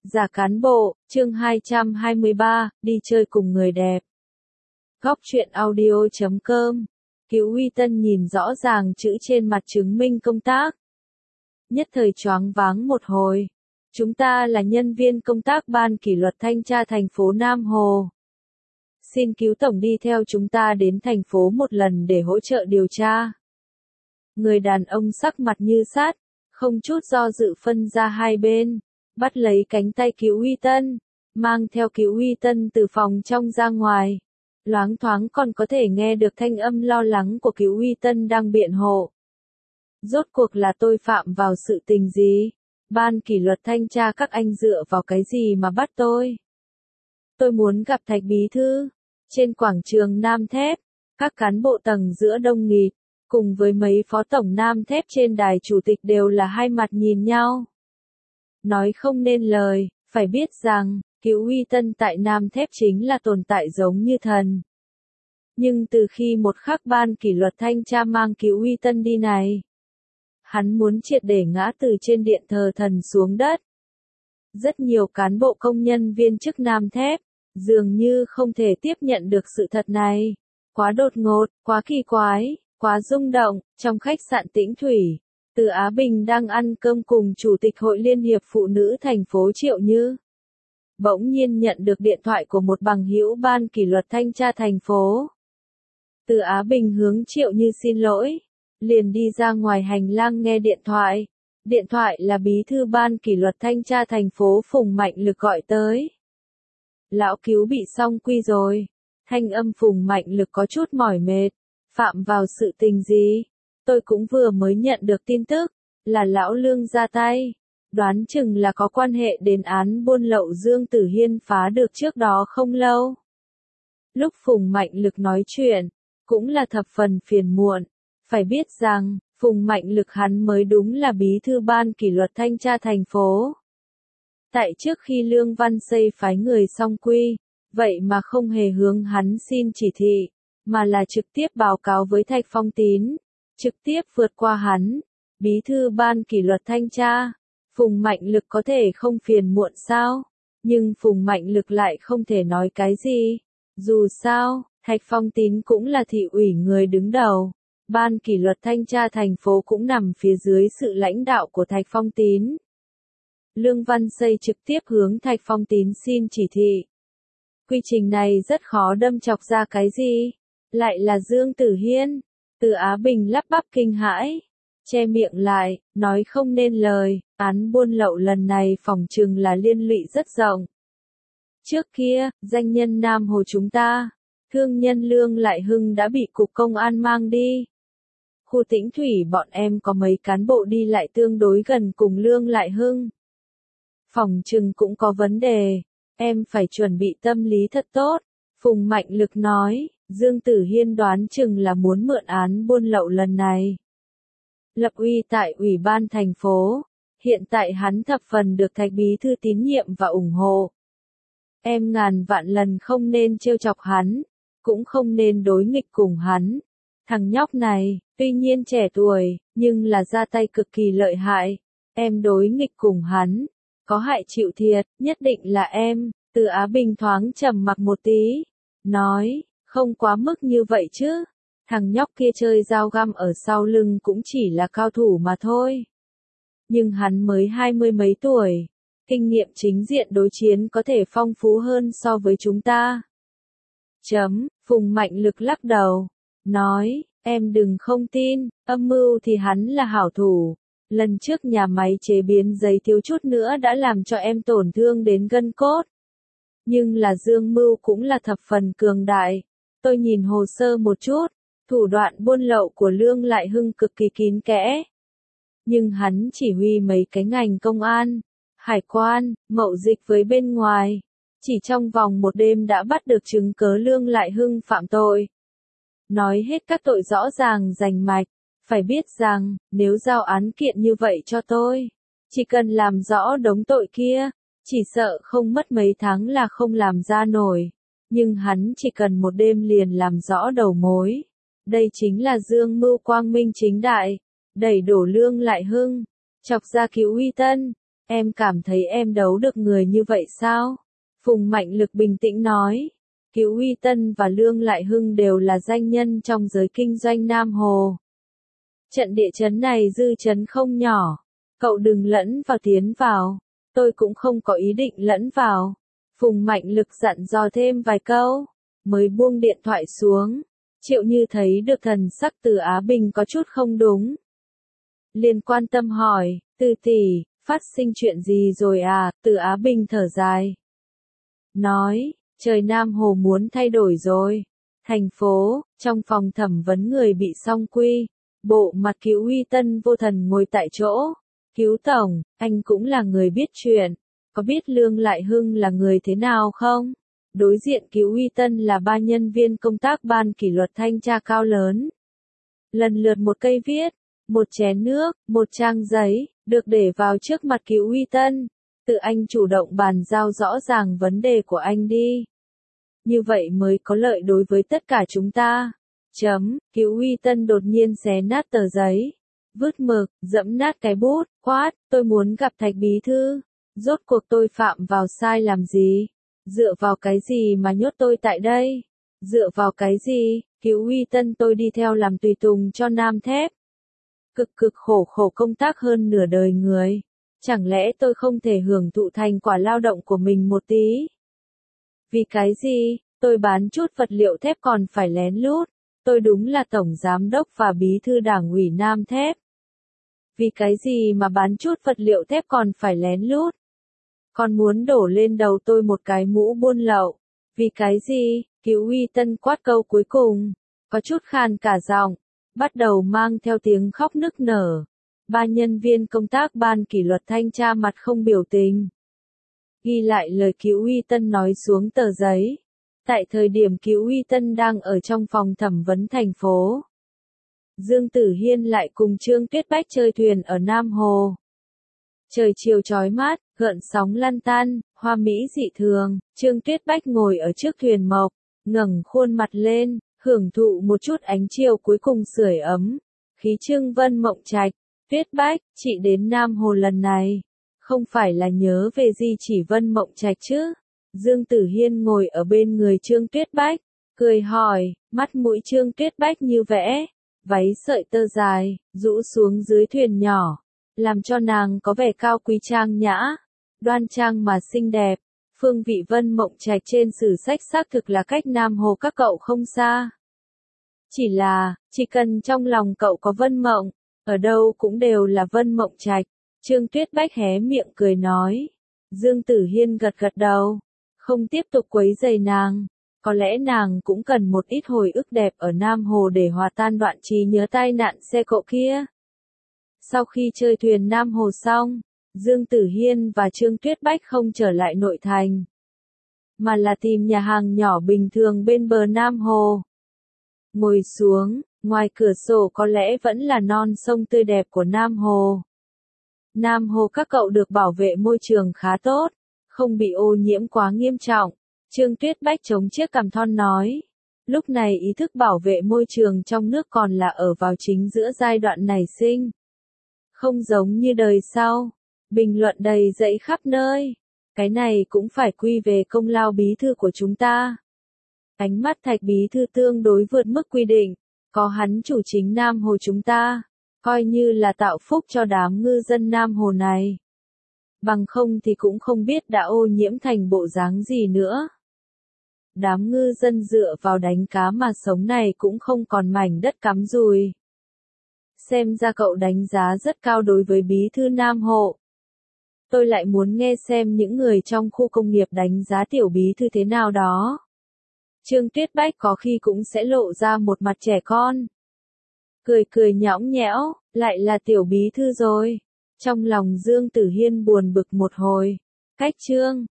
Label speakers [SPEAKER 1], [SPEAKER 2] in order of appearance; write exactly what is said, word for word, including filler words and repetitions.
[SPEAKER 1] Giả cán bộ, chương hai trăm hai mươi ba, đi chơi cùng người đẹp. Góc truyện audio chấm com. Cứu Uy Tân nhìn rõ ràng chữ trên mặt chứng minh công tác. Nhất thời choáng váng một hồi. Chúng ta là nhân viên công tác ban kỷ luật thanh tra thành phố Nam Hồ. Xin cứu tổng đi theo chúng ta đến thành phố một lần để hỗ trợ điều tra. Người đàn ông sắc mặt như sắt, không chút do dự phân ra hai bên, bắt lấy cánh tay Cứu Uy Tân, mang theo Cứu Uy Tân từ phòng trong ra ngoài. Loáng thoáng còn có thể nghe được thanh âm lo lắng của Cứu Uy Tân đang biện hộ. Rốt cuộc là tôi phạm vào sự tình gì? Ban kỷ luật thanh tra các anh dựa vào cái gì mà bắt tôi? Tôi muốn gặp Thạch bí thư. Trên quảng trường Nam Thép, các cán bộ tầng giữa đông nghịt, cùng với mấy phó tổng Nam Thép trên đài chủ tịch đều là hai mặt nhìn nhau. Nói không nên lời, phải biết rằng, Cứu Uy Tân tại Nam Thép chính là tồn tại giống như thần. Nhưng từ khi một khắc ban kỷ luật thanh tra mang Cứu Uy Tân đi này, hắn muốn triệt để ngã từ trên điện thờ thần xuống đất. Rất nhiều cán bộ công nhân viên chức Nam Thép, dường như không thể tiếp nhận được sự thật này. Quá đột ngột, quá kỳ quái, quá rung động. Trong khách sạn Tĩnh Thủy, Từ Á Bình đang ăn cơm cùng Chủ tịch Hội Liên hiệp Phụ nữ thành phố Triệu Như. Bỗng nhiên nhận được điện thoại của một bằng hữu ban kỷ luật thanh tra thành phố. Từ Á Bình hướng Triệu Như xin lỗi, liền đi ra ngoài hành lang nghe điện thoại. Điện thoại là bí thư ban kỷ luật thanh tra thành phố Phùng Mạnh Lực gọi tới. Lão Cứu bị xong quy rồi. Thanh âm Phùng Mạnh Lực có chút mỏi mệt. Phạm vào sự tình gì? Tôi cũng vừa mới nhận được tin tức, là lão Lương ra tay. Đoán chừng là có quan hệ đến án buôn lậu Dương Tử Hiên phá được trước đó không lâu. Lúc Phùng Mạnh Lực nói chuyện, cũng là thập phần phiền muộn. Phải biết rằng, Phùng Mạnh Lực hắn mới đúng là bí thư ban kỷ luật thanh tra thành phố. Tại trước khi Lương Văn Xây phái người xong quy, vậy mà không hề hướng hắn xin chỉ thị, mà là trực tiếp báo cáo với Thạch Phong Tín, trực tiếp vượt qua hắn, bí thư ban kỷ luật thanh tra. Phùng Mạnh Lực có thể không phiền muộn sao? Nhưng Phùng Mạnh Lực lại không thể nói cái gì. Dù sao, Thạch Phong Tín cũng là thị ủy người đứng đầu. Ban kỷ luật thanh tra thành phố cũng nằm phía dưới sự lãnh đạo của Thạch Phong Tín. Lương Văn Xây trực tiếp hướng Thạch Phong Tín xin chỉ thị. Quy trình này rất khó đâm chọc ra cái gì. Lại là Dương Tử Hiên. Từ Á Bình lắp bắp kinh hãi. Che miệng lại, nói không nên lời. Án buôn lậu lần này phỏng chừng là liên lụy rất rộng. Trước kia, danh nhân Nam Hồ chúng ta, thương nhân Lương Lại Hưng đã bị cục công an mang đi. Khu Tĩnh Thủy bọn em có mấy cán bộ đi lại tương đối gần cùng Lương Lại Hưng. Phỏng chừng cũng có vấn đề, em phải chuẩn bị tâm lý thật tốt. Phùng Mạnh Lực nói, Dương Tử Hiên đoán chừng là muốn mượn án buôn lậu lần này. Lập uy tại Ủy ban thành phố, hiện tại hắn thập phần được Thạch bí thư tín nhiệm và ủng hộ. Em ngàn vạn lần không nên trêu chọc hắn, cũng không nên đối nghịch cùng hắn. Thằng nhóc này, tuy nhiên trẻ tuổi, nhưng là ra tay cực kỳ lợi hại. Em đối nghịch cùng hắn, có hại chịu thiệt, nhất định là em. Từ Á Bình thoáng trầm mặc một tí, nói, không quá mức như vậy chứ. Thằng nhóc kia chơi dao găm ở sau lưng cũng chỉ là cao thủ mà thôi. Nhưng hắn mới hai mươi mấy tuổi, kinh nghiệm chính diện đối chiến có thể phong phú hơn so với chúng ta. Chấm, Phùng Mạnh Lực lắc đầu, nói, em đừng không tin, âm mưu thì hắn là hảo thủ. Lần trước nhà máy chế biến giấy thiếu chút nữa đã làm cho em tổn thương đến gân cốt. Nhưng là Dương Mưu cũng là thập phần cường đại. Tôi nhìn hồ sơ một chút, thủ đoạn buôn lậu của Lương Lại Hưng cực kỳ kín kẽ. Nhưng hắn chỉ huy mấy cái ngành công an, hải quan, mậu dịch với bên ngoài. Chỉ trong vòng một đêm đã bắt được chứng cớ Lương Lại Hưng phạm tội. Nói hết các tội rõ ràng rành mạch. Phải biết rằng, nếu giao án kiện như vậy cho tôi, chỉ cần làm rõ đống tội kia, chỉ sợ không mất mấy tháng là không làm ra nổi. Nhưng hắn chỉ cần một đêm liền làm rõ đầu mối. Đây chính là Dương Mưu quang minh chính đại, đẩy đổ Lương Lại Hưng, chọc ra Cứu Uy Tân. Em cảm thấy em đấu được người như vậy sao? Phùng Mạnh Lực bình tĩnh nói. Cứu Uy Tân và Lương Lại Hưng đều là danh nhân trong giới kinh doanh Nam Hồ. Trận địa chấn này dư chấn không nhỏ. Cậu đừng lẫn vào tiến vào. Tôi cũng không có ý định lẫn vào. Phùng Mạnh Lực dặn dò thêm vài câu. Mới buông điện thoại xuống. Triệu Như thấy được thần sắc Từ Á Bình có chút không đúng. Liền quan tâm hỏi, Từ tỷ, phát sinh chuyện gì rồi à? Từ Á Bình thở dài. Nói, trời Nam Hồ muốn thay đổi rồi. Thành phố, trong phòng thẩm vấn người bị song quy. Bộ mặt Cứu Uy Tân vô thần ngồi tại chỗ. Cứu tổng, anh cũng là người biết chuyện. Có biết Lương Lại Hưng là người thế nào không? Đối diện Cứu Uy Tân là ba nhân viên công tác ban kỷ luật thanh tra cao lớn. Lần lượt một cây viết, một chén nước, một trang giấy, được để vào trước mặt Cứu Uy Tân. Tự anh chủ động bàn giao rõ ràng vấn đề của anh đi. Như vậy mới có lợi đối với tất cả chúng ta. Chấm, Cứu Uy Tân đột nhiên xé nát tờ giấy. Vứt mực, dẫm nát cái bút, quát, tôi muốn gặp Thạch bí thư. Rốt cuộc tôi phạm vào sai làm gì? Dựa vào cái gì mà nhốt tôi tại đây? Dựa vào cái gì? Cứu Uy Tân tôi đi theo làm tùy tùng cho Nam Thép. Cực cực khổ khổ công tác hơn nửa đời người. Chẳng lẽ tôi không thể hưởng thụ thành quả lao động của mình một tí? Vì cái gì? Tôi bán chút vật liệu thép còn phải lén lút. Tôi đúng là tổng giám đốc và bí thư đảng ủy Nam Thép. Vì cái gì mà bán chút vật liệu thép còn phải lén lút? Còn muốn đổ lên đầu tôi một cái mũ buôn lậu. Vì cái gì? Cứu Uy Tân quát câu cuối cùng. Có chút khan cả giọng. Bắt đầu mang theo tiếng khóc nức nở. Ba nhân viên công tác ban kỷ luật thanh tra mặt không biểu tình. Ghi lại lời Cứu Uy Tân nói xuống tờ giấy. Tại thời điểm Cứu Uy Tân đang ở trong phòng thẩm vấn thành phố. Dương Tử Hiên lại cùng Trương Tuyết Bách chơi thuyền ở Nam Hồ. Trời chiều chói mát, gợn sóng lăn tan, hoa mỹ dị thường, Trương Tuyết Bách ngồi ở trước thuyền mộc, ngẩng khuôn mặt lên, hưởng thụ một chút ánh chiều cuối cùng sưởi ấm. Khí Trương Vân Mộng Trạch, Tuyết Bách, chị đến Nam Hồ lần này, không phải là nhớ về Di Chỉ Vân Mộng Trạch chứ? Dương Tử Hiên ngồi ở bên người Trương Tuyết Bách, cười hỏi, mắt mũi Trương Tuyết Bách như vẽ, váy sợi tơ dài, rũ xuống dưới thuyền nhỏ, làm cho nàng có vẻ cao quý trang nhã, đoan trang mà xinh đẹp. Phương vị Vân Mộng Trạch trên sử sách xác thực là cách Nam Hồ các cậu không xa. Chỉ là, chỉ cần trong lòng cậu có Vân Mộng, ở đâu cũng đều là Vân Mộng Trạch. Trương Tuyết Bách hé miệng cười nói. Dương Tử Hiên gật gật đầu, không tiếp tục quấy rầy nàng. Có lẽ nàng cũng cần một ít hồi ức đẹp ở Nam Hồ để hòa tan đoạn trí nhớ tai nạn xe cộ kia. Sau khi chơi thuyền Nam Hồ xong, Dương Tử Hiên và Trương Tuyết Bách không trở lại nội thành, mà là tìm nhà hàng nhỏ bình thường bên bờ Nam Hồ. Ngồi xuống, ngoài cửa sổ có lẽ vẫn là non sông tươi đẹp của Nam Hồ. Nam Hồ các cậu được bảo vệ môi trường khá tốt, không bị ô nhiễm quá nghiêm trọng. Trương Tuyết Bách chống chiếc cằm thon nói. Lúc này ý thức bảo vệ môi trường trong nước còn là ở vào chính giữa giai đoạn nảy sinh. Không giống như đời sau. Bình luận đầy dẫy khắp nơi. Cái này cũng phải quy về công lao bí thư của chúng ta. Ánh mắt Thạch bí thư tương đối vượt mức quy định. Có hắn chủ chính Nam Hồ chúng ta. Coi như là tạo phúc cho đám ngư dân Nam Hồ này. Bằng không thì cũng không biết đã ô nhiễm thành bộ dáng gì nữa. Đám ngư dân dựa vào đánh cá mà sống này cũng không còn mảnh đất cắm dùi. Xem ra cậu đánh giá rất cao đối với bí thư Nam Hồ. Tôi lại muốn nghe xem những người trong khu công nghiệp đánh giá tiểu bí thư thế nào đó. Trương Tuyết Bách có khi cũng sẽ lộ ra một mặt trẻ con. Cười cười nhõng nhẽo, lại là tiểu bí thư rồi. Trong lòng Dương Tử Hiên buồn bực một hồi. Cách Trương